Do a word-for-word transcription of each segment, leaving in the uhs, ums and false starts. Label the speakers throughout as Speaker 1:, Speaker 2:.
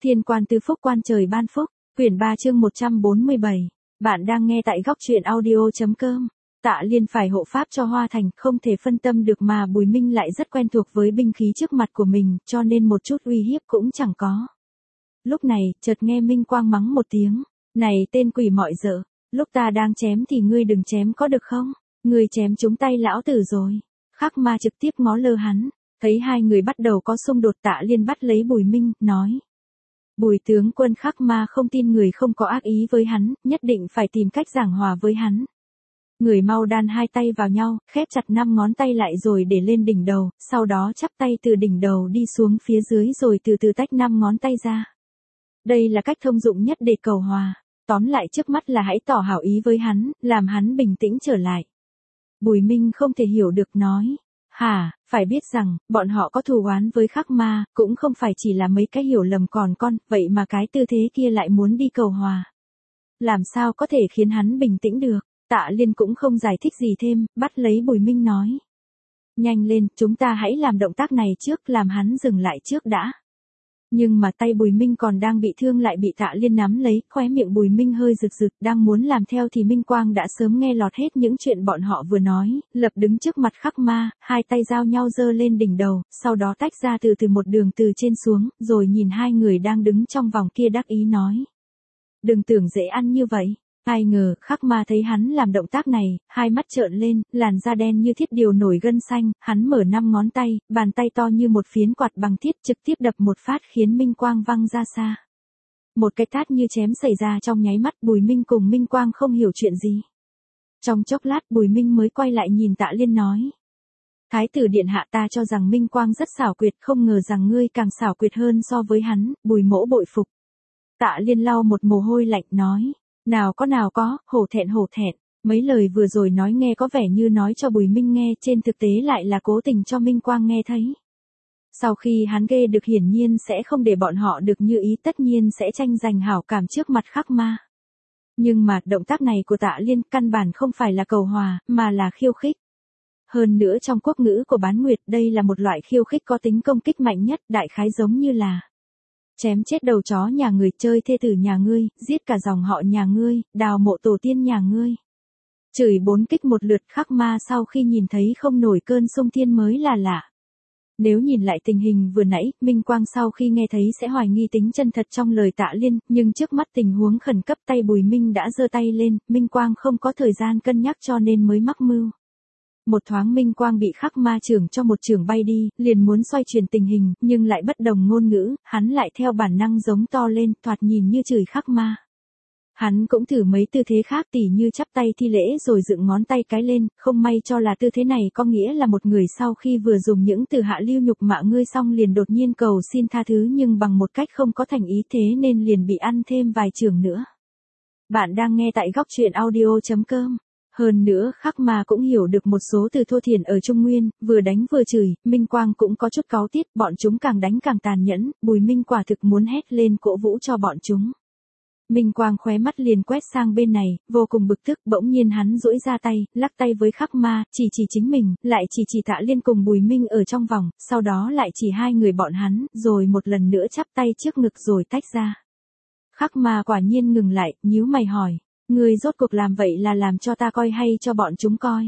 Speaker 1: Thiên quan tứ phúc quan trời ban phúc, quyển ba chương một trăm bốn mươi bảy. Bạn đang nghe tại góc truyện audio.com. Tạ Liên phải hộ pháp cho Hoa Thành, không thể phân tâm được mà Bùi Minh lại rất quen thuộc với binh khí trước mặt của mình, cho nên một chút uy hiếp cũng chẳng có. Lúc này, chợt nghe Minh Quang mắng một tiếng, này tên quỷ mọi dợ, lúc ta đang chém thì ngươi đừng chém có được không? Ngươi chém trúng tay lão tử rồi. Khắc Ma trực tiếp ngó lơ hắn, thấy hai người bắt đầu có xung đột, Tạ Liên bắt lấy Bùi Minh, nói. Bùi tướng quân. Khắc Ma không tin người không có ác ý với hắn, nhất định phải tìm cách giảng hòa với hắn. Người mau đan hai tay vào nhau, khép chặt năm ngón tay lại rồi để lên đỉnh đầu, sau đó chắp tay từ đỉnh đầu đi xuống phía dưới rồi từ từ tách năm ngón tay ra. Đây là cách thông dụng nhất để cầu hòa. Tóm lại trước mắt là hãy tỏ hảo ý với hắn, làm hắn bình tĩnh trở lại. Bùi Minh không thể hiểu được, nói. Hả, phải biết rằng, bọn họ có thù oán với Khắc Ma, cũng không phải chỉ là mấy cái hiểu lầm còn con, vậy mà cái tư thế kia lại muốn đi cầu hòa. Làm sao có thể khiến hắn bình tĩnh được? Tạ Liên cũng không giải thích gì thêm, bắt lấy Bùi Minh nói. Nhanh lên, chúng ta hãy làm động tác này trước, làm hắn dừng lại trước đã. Nhưng mà tay Bùi Minh còn đang bị thương lại bị Tạ Liên nắm lấy, khóe miệng Bùi Minh hơi rực rực, đang muốn làm theo thì Minh Quang đã sớm nghe lọt hết những chuyện bọn họ vừa nói, lập đứng trước mặt Khắc Ma, hai tay giao nhau giơ lên đỉnh đầu, sau đó tách ra từ từ một đường từ trên xuống, rồi nhìn hai người đang đứng trong vòng kia đắc ý nói. Đừng tưởng dễ ăn như vậy. Ai ngờ, Khắc Ma thấy hắn làm động tác này, hai mắt trợn lên, làn da đen như thiết điều nổi gân xanh, hắn mở năm ngón tay, bàn tay to như một phiến quạt bằng thiết trực tiếp đập một phát khiến Minh Quang văng ra xa. Một cái tát như chém xảy ra trong nháy mắt, Bùi Minh cùng Minh Quang không hiểu chuyện gì. Trong chốc lát Bùi Minh mới quay lại nhìn Tạ Liên nói. Thái tử điện hạ, ta cho rằng Minh Quang rất xảo quyệt, không ngờ rằng ngươi càng xảo quyệt hơn so với hắn, Bùi mỗ bội phục. Tạ Liên lau một mồ hôi lạnh nói. Nào có nào có, hổ thẹn hổ thẹn, mấy lời vừa rồi nói nghe có vẻ như nói cho Bùi Minh nghe, trên thực tế lại là cố tình cho Minh Quang nghe thấy. Sau khi hắn ghê được hiển nhiên sẽ không để bọn họ được như ý, tất nhiên sẽ tranh giành hảo cảm trước mặt Khắc Ma. Nhưng mà, động tác này của Tạ Liên căn bản không phải là cầu hòa, mà là khiêu khích. Hơn nữa trong quốc ngữ của Bán Nguyệt, đây là một loại khiêu khích có tính công kích mạnh nhất, đại khái giống như là chém chết đầu chó nhà người, chơi thê tử nhà ngươi, giết cả dòng họ nhà ngươi, đào mộ tổ tiên nhà ngươi. Chửi bốn kích một lượt. Khắc Ma sau khi nhìn thấy không nổi cơn xung thiên mới là lạ. Nếu nhìn lại tình hình vừa nãy, Minh Quang sau khi nghe thấy sẽ hoài nghi tính chân thật trong lời Tạ Liên, nhưng trước mắt tình huống khẩn cấp tay Bùi Minh đã giơ tay lên, Minh Quang không có thời gian cân nhắc cho nên mới mắc mưu. Một thoáng Minh Quang bị Khắc Ma chưởng cho một chưởng bay đi, liền muốn xoay chuyển tình hình, nhưng lại bất đồng ngôn ngữ, hắn lại theo bản năng giống to lên, thoạt nhìn như chửi Khắc Ma. Hắn cũng thử mấy tư thế khác, tỉ như chắp tay thi lễ rồi dựng ngón tay cái lên, không may cho là tư thế này có nghĩa là một người sau khi vừa dùng những từ hạ lưu nhục mạ ngươi xong liền đột nhiên cầu xin tha thứ, nhưng bằng một cách không có thành ý, thế nên liền bị ăn thêm vài chưởng nữa. Bạn đang nghe tại góc truyện audio.com. Hơn nữa, Khắc Ma cũng hiểu được một số từ thô thiển ở Trung Nguyên, vừa đánh vừa chửi, Minh Quang cũng có chút cáu tiết, bọn chúng càng đánh càng tàn nhẫn, Bùi Minh quả thực muốn hét lên cổ vũ cho bọn chúng. Minh Quang khóe mắt liền quét sang bên này, vô cùng bực tức, bỗng nhiên hắn duỗi ra tay, lắc tay với Khắc Ma, chỉ chỉ chính mình, lại chỉ chỉ Tạ Liên cùng Bùi Minh ở trong vòng, sau đó lại chỉ hai người bọn hắn, rồi một lần nữa chắp tay trước ngực rồi tách ra. Khắc Ma quả nhiên ngừng lại, nhíu mày hỏi. Ngươi rốt cuộc làm vậy là làm cho ta coi hay cho bọn chúng coi?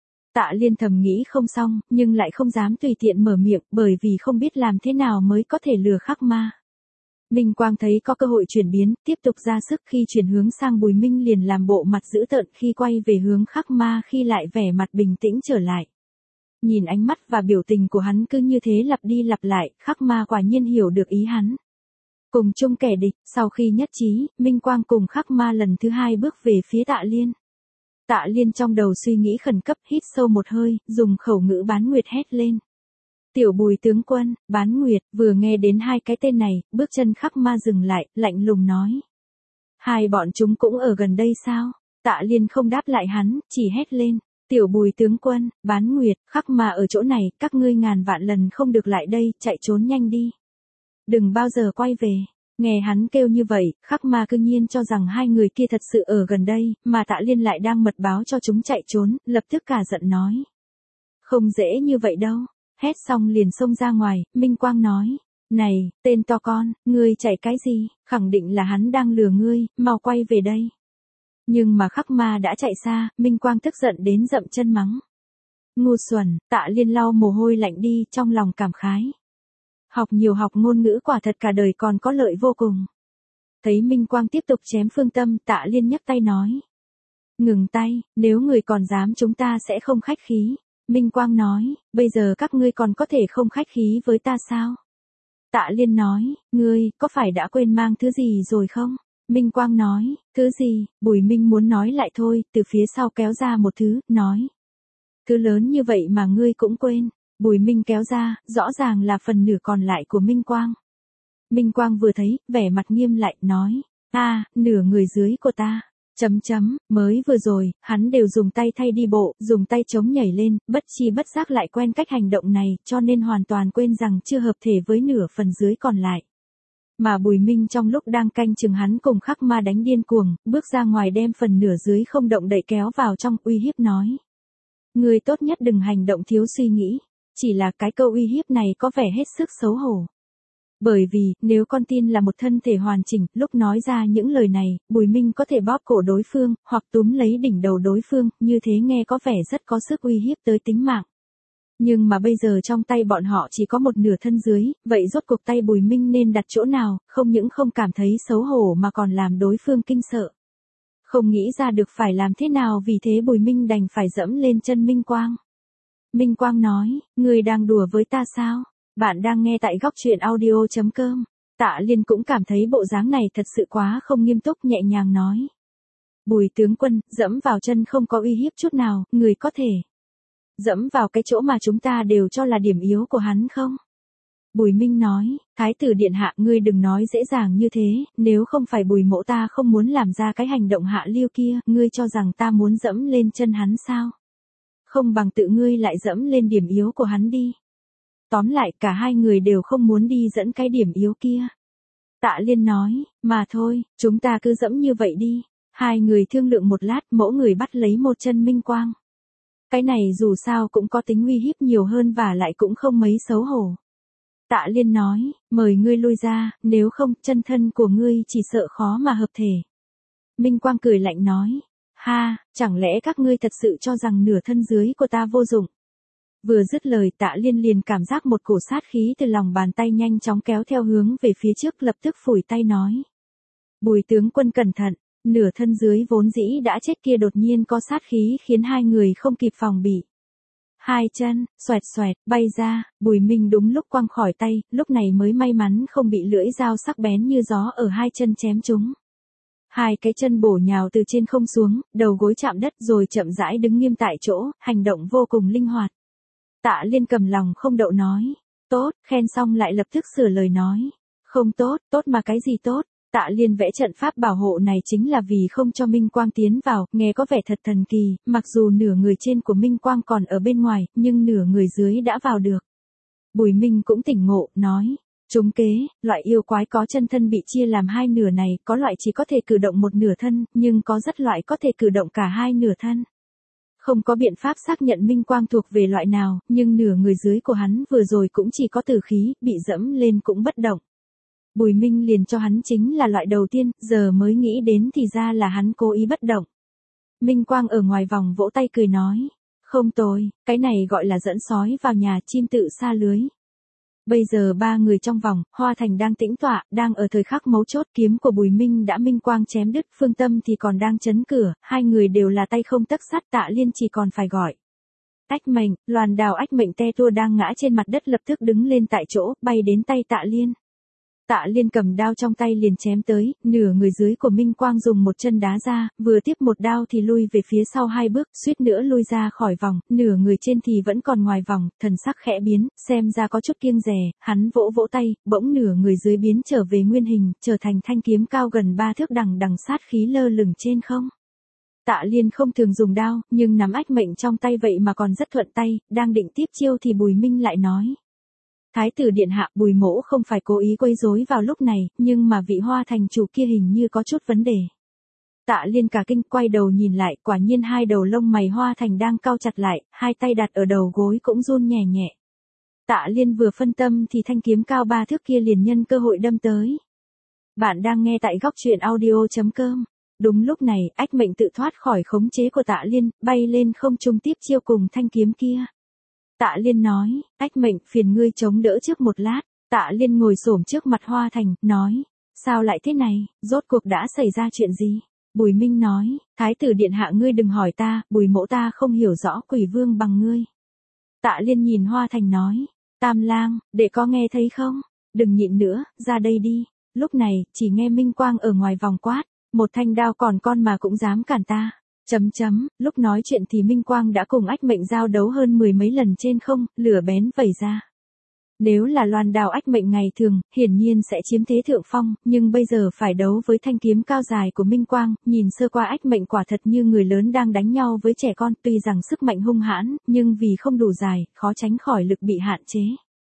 Speaker 1: Tạ Liên thầm nghĩ không xong, nhưng lại không dám tùy tiện mở miệng, bởi vì không biết làm thế nào mới có thể lừa Khắc Ma. Minh Quang thấy có cơ hội chuyển biến, tiếp tục ra sức, khi chuyển hướng sang Bùi Minh liền làm bộ mặt dữ tợn, khi quay về hướng Khắc Ma khi lại vẻ mặt bình tĩnh trở lại. Nhìn ánh mắt và biểu tình của hắn cứ như thế lặp đi lặp lại, Khắc Ma quả nhiên hiểu được ý hắn. Cùng chung kẻ địch, sau khi nhất trí, Minh Quang cùng Khắc Ma lần thứ hai bước về phía Tạ Liên. Tạ Liên trong đầu suy nghĩ khẩn cấp, hít sâu một hơi, dùng khẩu ngữ Bán Nguyệt hét lên. Tiểu Bùi tướng quân, Bán Nguyệt, vừa nghe đến hai cái tên này, bước chân Khắc Ma dừng lại, lạnh lùng nói. Hai bọn chúng cũng ở gần đây sao? Tạ Liên không đáp lại hắn, chỉ hét lên. Tiểu Bùi tướng quân, Bán Nguyệt, Khắc Ma ở chỗ này, các ngươi ngàn vạn lần không được lại đây, chạy trốn nhanh đi. Đừng bao giờ quay về. Nghe hắn kêu như vậy, Khắc Ma cư nhiên cho rằng hai người kia thật sự ở gần đây, mà Tạ Liên lại đang mật báo cho chúng chạy trốn, lập tức cả giận nói. Không dễ như vậy đâu. Hét xong liền xông ra ngoài, Minh Quang nói. Này, tên to con, ngươi chạy cái gì, khẳng định là hắn đang lừa ngươi, mau quay về đây. Nhưng mà Khắc Ma đã chạy xa, Minh Quang tức giận đến dậm chân mắng. Ngu xuẩn, Tạ Liên lau mồ hôi lạnh đi, trong lòng cảm khái. Học nhiều học ngôn ngữ quả thật cả đời còn có lợi vô cùng. Thấy Minh Quang tiếp tục chém Phương Tâm, Tạ Liên nhấc tay nói. Ngừng tay, nếu người còn dám chúng ta sẽ không khách khí. Minh Quang nói, bây giờ các ngươi còn có thể không khách khí với ta sao? Tạ Liên nói, ngươi, có phải đã quên mang thứ gì rồi không? Minh Quang nói, thứ gì? Bùi Minh muốn nói lại thôi, từ phía sau kéo ra một thứ, nói. Thứ lớn như vậy mà ngươi cũng quên. Bùi Minh kéo ra, rõ ràng là phần nửa còn lại của Minh Quang. Minh Quang vừa thấy, vẻ mặt nghiêm lại, nói. À, nửa người dưới của ta. Chấm chấm, mới vừa rồi, hắn đều dùng tay thay đi bộ, dùng tay chống nhảy lên, bất chi bất giác lại quen cách hành động này, cho nên hoàn toàn quên rằng chưa hợp thể với nửa phần dưới còn lại. Mà Bùi Minh trong lúc đang canh chừng hắn cùng Khắc Ma đánh điên cuồng, bước ra ngoài đem phần nửa dưới không động đậy kéo vào trong, uy hiếp nói. Ngươi tốt nhất đừng hành động thiếu suy nghĩ, chỉ là cái câu uy hiếp này có vẻ hết sức xấu hổ. Bởi vì, nếu con tin là một thân thể hoàn chỉnh, lúc nói ra những lời này, Bùi Minh có thể bóp cổ đối phương, hoặc túm lấy đỉnh đầu đối phương, như thế nghe có vẻ rất có sức uy hiếp tới tính mạng. Nhưng mà bây giờ trong tay bọn họ chỉ có một nửa thân dưới, vậy rốt cuộc tay Bùi Minh nên đặt chỗ nào, không những không cảm thấy xấu hổ mà còn làm đối phương kinh sợ. Không nghĩ ra được phải làm thế nào, vì thế Bùi Minh đành phải dẫm lên chân Minh Quang. Minh Quang nói, người đang đùa với ta sao? Bạn đang nghe tại góc truyện audio chấm com. Tạ Liên cũng cảm thấy bộ dáng này thật sự quá không nghiêm túc, nhẹ nhàng nói. Bùi tướng quân, dẫm vào chân không có uy hiếp chút nào, người có thể dẫm vào cái chỗ mà chúng ta đều cho là điểm yếu của hắn không? Bùi Minh nói, Thái tử điện hạ, ngươi đừng nói dễ dàng như thế, nếu không phải Bùi mỗ ta không muốn làm ra cái hành động hạ lưu kia, ngươi cho rằng ta muốn dẫm lên chân hắn sao? Không bằng tự ngươi lại dẫm lên điểm yếu của hắn đi. Tóm lại, cả hai người đều không muốn đi dẫn cái điểm yếu kia. Tạ Liên nói, mà thôi, chúng ta cứ dẫm như vậy đi. Hai người thương lượng một lát, mỗi người bắt lấy một chân Minh Quang. Cái này dù sao cũng có tính uy hiếp nhiều hơn và lại cũng không mấy xấu hổ. Tạ Liên nói, mời ngươi lui ra, nếu không, chân thân của ngươi chỉ sợ khó mà hợp thể. Minh Quang cười lạnh nói, ha, chẳng lẽ các ngươi thật sự cho rằng nửa thân dưới của ta vô dụng? Vừa dứt lời, Tạ Liên liền cảm giác một cổ sát khí từ lòng bàn tay nhanh chóng kéo theo hướng về phía trước, lập tức phủi tay nói. Bùi tướng quân cẩn thận, nửa thân dưới vốn dĩ đã chết kia đột nhiên có sát khí khiến hai người không kịp phòng bị. Hai chân, xoẹt xoẹt, bay ra, Bùi Minh đúng lúc quăng khỏi tay, lúc này mới may mắn không bị lưỡi dao sắc bén như gió ở hai chân chém trúng. Hai cái chân bổ nhào từ trên không xuống, đầu gối chạm đất rồi chậm rãi đứng nghiêm tại chỗ, hành động vô cùng linh hoạt. Tạ Liên cầm lòng không đậu nói, tốt, khen xong lại lập tức sửa lời nói, không tốt, tốt mà cái gì tốt? Tạ Liên vẽ trận pháp bảo hộ này chính là vì không cho Minh Quang tiến vào, nghe có vẻ thật thần kỳ, mặc dù nửa người trên của Minh Quang còn ở bên ngoài, nhưng nửa người dưới đã vào được. Bùi Minh cũng tỉnh ngộ, nói, trúng kế, loại yêu quái có chân thân bị chia làm hai nửa này, có loại chỉ có thể cử động một nửa thân, nhưng có rất loại có thể cử động cả hai nửa thân. Không có biện pháp xác nhận Minh Quang thuộc về loại nào, nhưng nửa người dưới của hắn vừa rồi cũng chỉ có tử khí, bị dẫm lên cũng bất động. Bùi Minh liền cho hắn chính là loại đầu tiên, giờ mới nghĩ đến thì ra là hắn cố ý bất động. Minh Quang ở ngoài vòng vỗ tay cười nói, không tồi, cái này gọi là dẫn sói vào nhà, chim tự sa lưới. Bây giờ ba người trong vòng, Hoa Thành đang tĩnh tọa, đang ở thời khắc mấu chốt, kiếm của Bùi Minh đã Minh Quang chém đứt, Phương Tâm thì còn đang chấn cửa, hai người đều là tay không tấc sắt, Tạ Liên chỉ còn phải gọi. Ách Mệnh, loàn đào Ách Mệnh te tua đang ngã trên mặt đất lập tức đứng lên tại chỗ, bay đến tay Tạ Liên. Tạ Liên cầm đao trong tay liền chém tới, nửa người dưới của Minh Quang dùng một chân đá ra, vừa tiếp một đao thì lui về phía sau hai bước, suýt nữa lui ra khỏi vòng, nửa người trên thì vẫn còn ngoài vòng, thần sắc khẽ biến, xem ra có chút kiêng dè, hắn vỗ vỗ tay, bỗng nửa người dưới biến trở về nguyên hình, trở thành thanh kiếm cao gần ba thước đằng đằng sát khí lơ lửng trên không. Tạ Liên không thường dùng đao, nhưng nắm Ách Mệnh trong tay vậy mà còn rất thuận tay, đang định tiếp chiêu thì Bùi Minh lại nói. Thái tử điện hạ, Bùi mỗ không phải cố ý quấy rối vào lúc này, nhưng mà vị Hoa Thành chủ kia hình như có chút vấn đề. Tạ Liên cả kinh, quay đầu nhìn lại, quả nhiên hai đầu lông mày Hoa Thành đang cau chặt lại, hai tay đặt ở đầu gối cũng run nhẹ nhẹ. Tạ Liên vừa phân tâm thì thanh kiếm cao ba thước kia liền nhân cơ hội đâm tới. Bạn đang nghe tại góc truyện audio.com. Đúng lúc này, Ách Mệnh tự thoát khỏi khống chế của Tạ Liên, bay lên không trung tiếp chiêu cùng thanh kiếm kia. Tạ Liên nói, Ách Mệnh phiền ngươi chống đỡ trước một lát. Tạ Liên ngồi xổm trước mặt Hoa Thành, nói, sao lại thế này, rốt cuộc đã xảy ra chuyện gì? Bùi Minh nói, Thái tử điện hạ ngươi đừng hỏi ta, Bùi mẫu ta không hiểu rõ Quỷ Vương bằng ngươi. Tạ Liên nhìn Hoa Thành nói, Tam Lang, để có nghe thấy không? Đừng nhịn nữa, ra đây đi. Lúc này, chỉ nghe Minh Quang ở ngoài vòng quát, một thanh đao còn con mà cũng dám cản ta. Chấm chấm, lúc nói chuyện thì Minh Quang đã cùng Ách Mệnh giao đấu hơn mười mấy lần trên không, lửa bén vẩy ra. Nếu là loan đao Ách Mệnh ngày thường, hiển nhiên sẽ chiếm thế thượng phong, nhưng bây giờ phải đấu với thanh kiếm cao dài của Minh Quang, nhìn sơ qua Ách Mệnh quả thật như người lớn đang đánh nhau với trẻ con, tuy rằng sức mạnh hung hãn, nhưng vì không đủ dài, khó tránh khỏi lực bị hạn chế.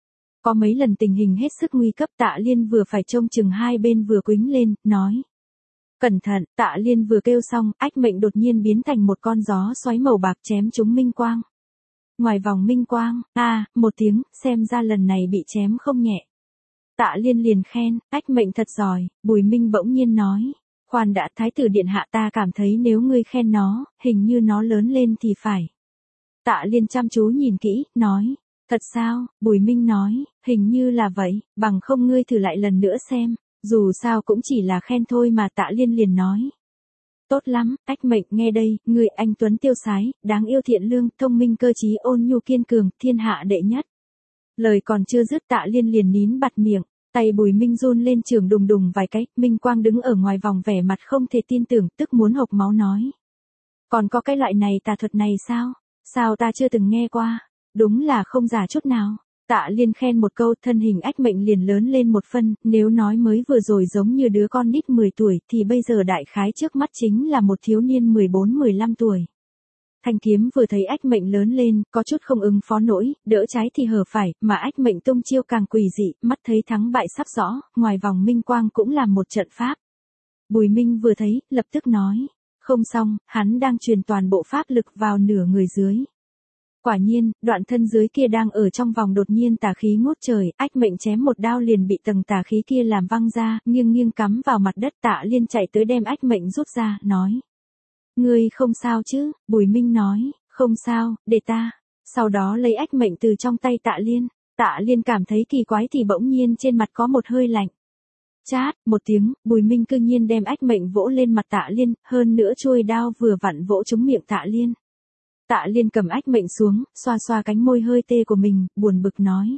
Speaker 1: Có mấy lần tình hình hết sức nguy cấp, Tạ Liên vừa phải trông chừng hai bên vừa quýnh lên, nói. Cẩn thận, Tạ Liên vừa kêu xong, Ách Mệnh đột nhiên biến thành một con gió xoáy màu bạc chém trúng Minh Quang. Ngoài vòng Minh Quang, a à, một tiếng, xem ra lần này bị chém không nhẹ. Tạ Liên liền khen, Ách Mệnh thật giỏi. Bùi Minh bỗng nhiên nói, khoan đã, Thái tử điện hạ, ta cảm thấy nếu ngươi khen nó, hình như nó lớn lên thì phải. Tạ Liên chăm chú nhìn kỹ, nói, thật sao? Bùi Minh nói, hình như là vậy, bằng không ngươi thử lại lần nữa xem, dù sao cũng chỉ là khen thôi mà. Tạ Liên liền nói. Tốt lắm, Ách Mệnh nghe đây, người anh tuấn tiêu sái, đáng yêu thiện lương, thông minh cơ trí ôn nhu kiên cường, thiên hạ đệ nhất. Lời còn chưa dứt Tạ Liên liền nín bặt miệng, tay Bùi Minh run lên trường đùng đùng vài cái, Minh Quang đứng ở ngoài vòng vẻ mặt không thể tin tưởng, tức muốn hộc máu nói. Còn có cái loại này tà thuật này sao? Sao ta chưa từng nghe qua? Đúng là không giả chút nào. Tạ Liên khen một câu, thân hình Ách Mệnh liền lớn lên một phân, nếu nói mới vừa rồi giống như đứa con nít mười tuổi thì bây giờ đại khái trước mắt chính là một thiếu niên mười bốn mười lăm tuổi. Thanh kiếm vừa thấy Ách Mệnh lớn lên, có chút không ứng phó nổi, đỡ trái thì hở phải, mà Ách Mệnh tung chiêu càng quỷ dị, mắt thấy thắng bại sắp rõ, ngoài vòng Minh Quang cũng làm một trận pháp. Bùi Minh vừa thấy, lập tức nói, không xong, hắn đang truyền toàn bộ pháp lực vào nửa người dưới. Quả nhiên, đoạn thân dưới kia đang ở trong vòng đột nhiên tà khí ngút trời, Ách Mệnh chém một đao liền bị tầng tà khí kia làm văng ra, nghiêng nghiêng cắm vào mặt đất. Tạ Liên chạy tới đem Ách Mệnh rút ra, nói. Ngươi không sao chứ? Bùi Minh nói, không sao, để ta. Sau đó lấy Ách Mệnh từ trong tay Tạ Liên. Tạ Liên cảm thấy kỳ quái thì bỗng nhiên trên mặt có một hơi lạnh. Chát, một tiếng, Bùi Minh cư nhiên đem Ách Mệnh vỗ lên mặt Tạ Liên, hơn nữa chuôi đao vừa vặn vỗ trúng miệng Tạ Liên. Tạ Liên cầm Ách Mệnh xuống, xoa xoa cánh môi hơi tê của mình, buồn bực nói.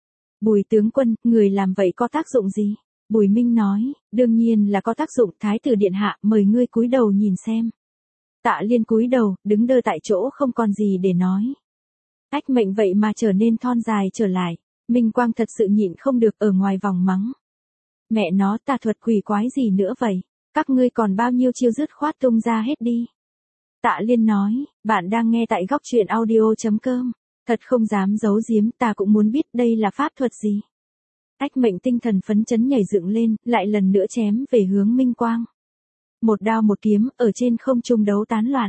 Speaker 1: Bùi tướng quân, người làm vậy có tác dụng gì? Bùi Minh nói, đương nhiên là có tác dụng. Thái tử điện hạ, mời ngươi cúi đầu nhìn xem. Tạ Liên cúi đầu, đứng đơ tại chỗ không còn gì để nói. Ách Mệnh vậy mà trở nên thon dài trở lại. Minh Quang thật sự nhịn không được ở ngoài vòng mắng. Mẹ nó, tà thuật quỷ quái gì nữa vậy? Các ngươi còn bao nhiêu chiêu dứt khoát tung ra hết đi. Tạ Liên nói, bạn đang nghe tại góc truyện audio.com. Thật không dám giấu giếm, ta cũng muốn biết đây là pháp thuật gì. Ách Mệnh tinh thần phấn chấn nhảy dựng lên, lại lần nữa chém về hướng Minh Quang. Một đao một kiếm, ở trên không trung đấu tán loạn.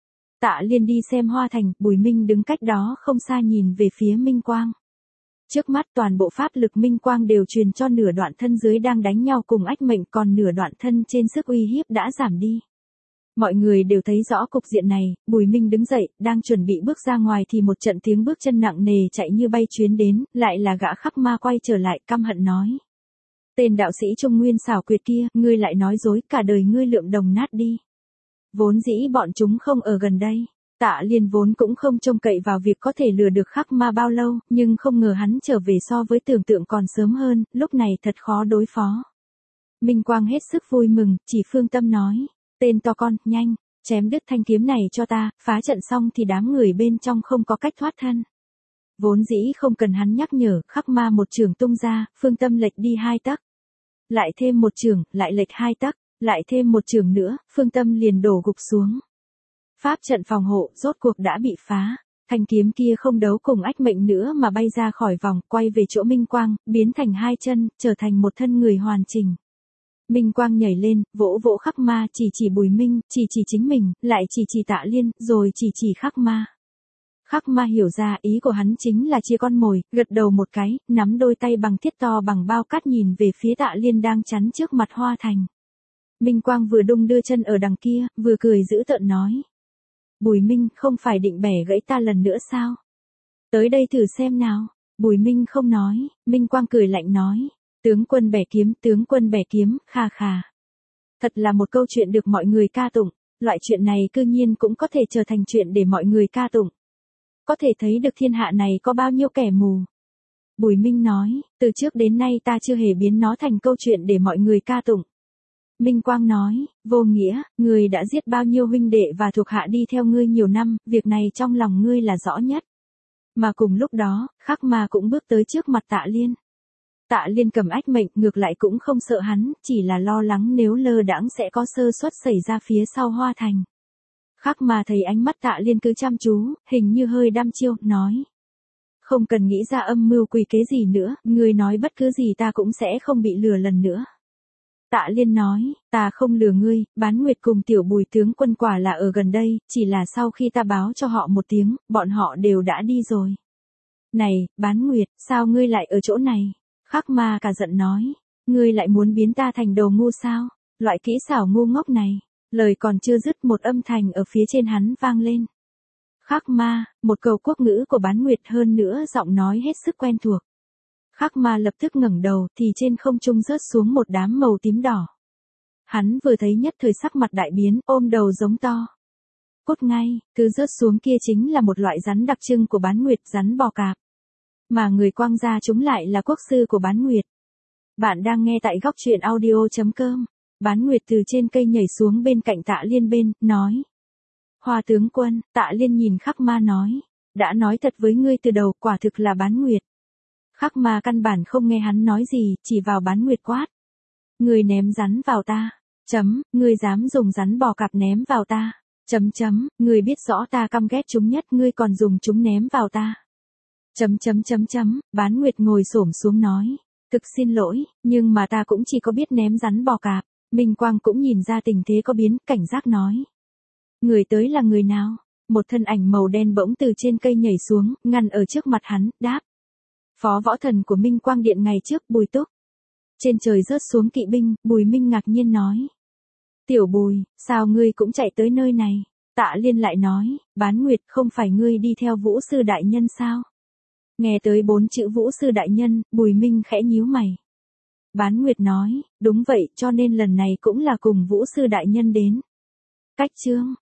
Speaker 1: Tạ Liên đi xem Hoa Thành, Bùi Minh đứng cách đó không xa nhìn về phía Minh Quang. Trước mắt toàn bộ pháp lực Minh Quang đều truyền cho nửa đoạn thân dưới đang đánh nhau cùng Ách Mệnh, còn nửa đoạn thân trên sức uy hiếp đã giảm đi. Mọi người đều thấy rõ cục diện này, Bùi Minh đứng dậy, đang chuẩn bị bước ra ngoài thì một trận tiếng bước chân nặng nề chạy như bay chuyến đến, lại là gã Khắc Ma quay trở lại, căm hận nói. Tên đạo sĩ Trung Nguyên xảo quyệt kia, ngươi lại nói dối, cả đời ngươi lượm đồng nát đi. Vốn dĩ bọn chúng không ở gần đây. Tạ Liên vốn cũng không trông cậy vào việc có thể lừa được Khắc Ma bao lâu, nhưng không ngờ hắn trở về so với tưởng tượng còn sớm hơn, lúc này thật khó đối phó. Minh Quang hết sức vui mừng, chỉ Phương Tâm nói. Tên to con, nhanh, chém đứt thanh kiếm này cho ta, phá trận xong thì đám người bên trong không có cách thoát thân. Vốn dĩ không cần hắn nhắc nhở, Khắc Ma một trường tung ra, Phương Tâm lệch đi hai tấc. Lại thêm một trường, lại lệch hai tấc, lại thêm một trường nữa, Phương Tâm liền đổ gục xuống. Pháp trận phòng hộ, rốt cuộc đã bị phá. Thanh kiếm kia không đấu cùng Ách Mệnh nữa mà bay ra khỏi vòng, quay về chỗ Minh Quang, biến thành hai chân, trở thành một thân người hoàn chỉnh. Minh Quang nhảy lên, vỗ vỗ Khắc Ma, chỉ chỉ Bùi Minh, chỉ chỉ chính mình, lại chỉ chỉ Tạ Liên, rồi chỉ chỉ Khắc Ma. Khắc Ma hiểu ra ý của hắn chính là chia con mồi, gật đầu một cái, nắm đôi tay bằng thiết to bằng bao cát nhìn về phía Tạ Liên đang chắn trước mặt Hoa Thành. Minh Quang vừa đung đưa chân ở đằng kia, vừa cười dữ tợn nói. Bùi Minh không phải định bẻ gãy ta lần nữa sao? Tới đây thử xem nào. Bùi Minh không nói, Minh Quang cười lạnh nói. Tướng quân bẻ kiếm, tướng quân bẻ kiếm, kha kha. Thật là một câu chuyện được mọi người ca tụng, loại chuyện này cư nhiên cũng có thể trở thành chuyện để mọi người ca tụng. Có thể thấy được thiên hạ này có bao nhiêu kẻ mù. Bùi Minh nói, từ trước đến nay ta chưa hề biến nó thành câu chuyện để mọi người ca tụng. Minh Quang nói, vô nghĩa, ngươi đã giết bao nhiêu huynh đệ và thuộc hạ đi theo ngươi nhiều năm, việc này trong lòng ngươi là rõ nhất. Mà cùng lúc đó, Khắc Ma cũng bước tới trước mặt Tạ Liên. Tạ Liên cầm ách mệnh ngược lại cũng không sợ hắn, chỉ là lo lắng nếu lơ đãng sẽ có sơ suất xảy ra phía sau Hoa Thành. Khắc Ma thấy ánh mắt Tạ Liên cứ chăm chú, hình như hơi đăm chiêu, nói. Không cần nghĩ ra âm mưu quỷ kế gì nữa, ngươi nói bất cứ gì ta cũng sẽ không bị lừa lần nữa. Tạ Liên nói, ta không lừa ngươi, Bán Nguyệt cùng tiểu Bùi tướng quân quả là ở gần đây, chỉ là sau khi ta báo cho họ một tiếng, bọn họ đều đã đi rồi. Này, Bán Nguyệt, sao ngươi lại ở chỗ này? Khắc Ma cả giận nói, ngươi lại muốn biến ta thành đồ ngu sao? Loại kỹ xảo ngu ngốc này. Lời còn chưa dứt một âm thanh ở phía trên hắn vang lên. Khắc Ma, một câu quốc ngữ của Bán Nguyệt hơn nữa giọng nói hết sức quen thuộc. Khắc Ma lập tức ngẩng đầu thì trên không trung rớt xuống một đám màu tím đỏ. Hắn vừa thấy nhất thời sắc mặt đại biến, ôm đầu giống to. Cút ngay, thứ rớt xuống kia chính là một loại rắn đặc trưng của Bán Nguyệt, rắn bò cạp. Mà người quăng ra chúng lại là quốc sư của Bán Nguyệt. Bạn đang nghe tại góc truyện audio chấm com. Bán Nguyệt từ trên cây nhảy xuống bên cạnh Tạ Liên bên, nói. Hoa tướng quân, Tạ Liên nhìn Khắc Ma nói. Đã nói thật với ngươi từ đầu, quả thực là Bán Nguyệt. Khắc Ma căn bản không nghe hắn nói gì, chỉ vào Bán Nguyệt quát. Ngươi ném rắn vào ta. Chấm, ngươi dám dùng rắn bò cạp ném vào ta. Chấm chấm, ngươi biết rõ ta căm ghét chúng nhất, ngươi còn dùng chúng ném vào ta. Chấm chấm chấm chấm, Bán Nguyệt ngồi xổm xuống nói. Thực xin lỗi, nhưng mà ta cũng chỉ có biết ném rắn bò cạp. Minh Quang cũng nhìn ra tình thế có biến, cảnh giác nói. Người tới là người nào? Một thân ảnh màu đen bỗng từ trên cây nhảy xuống, ngăn ở trước mặt hắn, đáp. Phó võ thần của Minh Quang Điện ngày trước, Bùi Túc. Trên trời rớt xuống kỵ binh, Bùi Minh ngạc nhiên nói. Tiểu Bùi, sao ngươi cũng chạy tới nơi này? Tạ Liên lại nói, Bán Nguyệt không phải ngươi đi theo Vũ sư đại nhân sao? Nghe tới bốn chữ Vũ sư đại nhân, Bùi Minh khẽ nhíu mày. Bán Nguyệt nói, đúng vậy, cho nên lần này cũng là cùng Vũ sư đại nhân đến. Cách chương,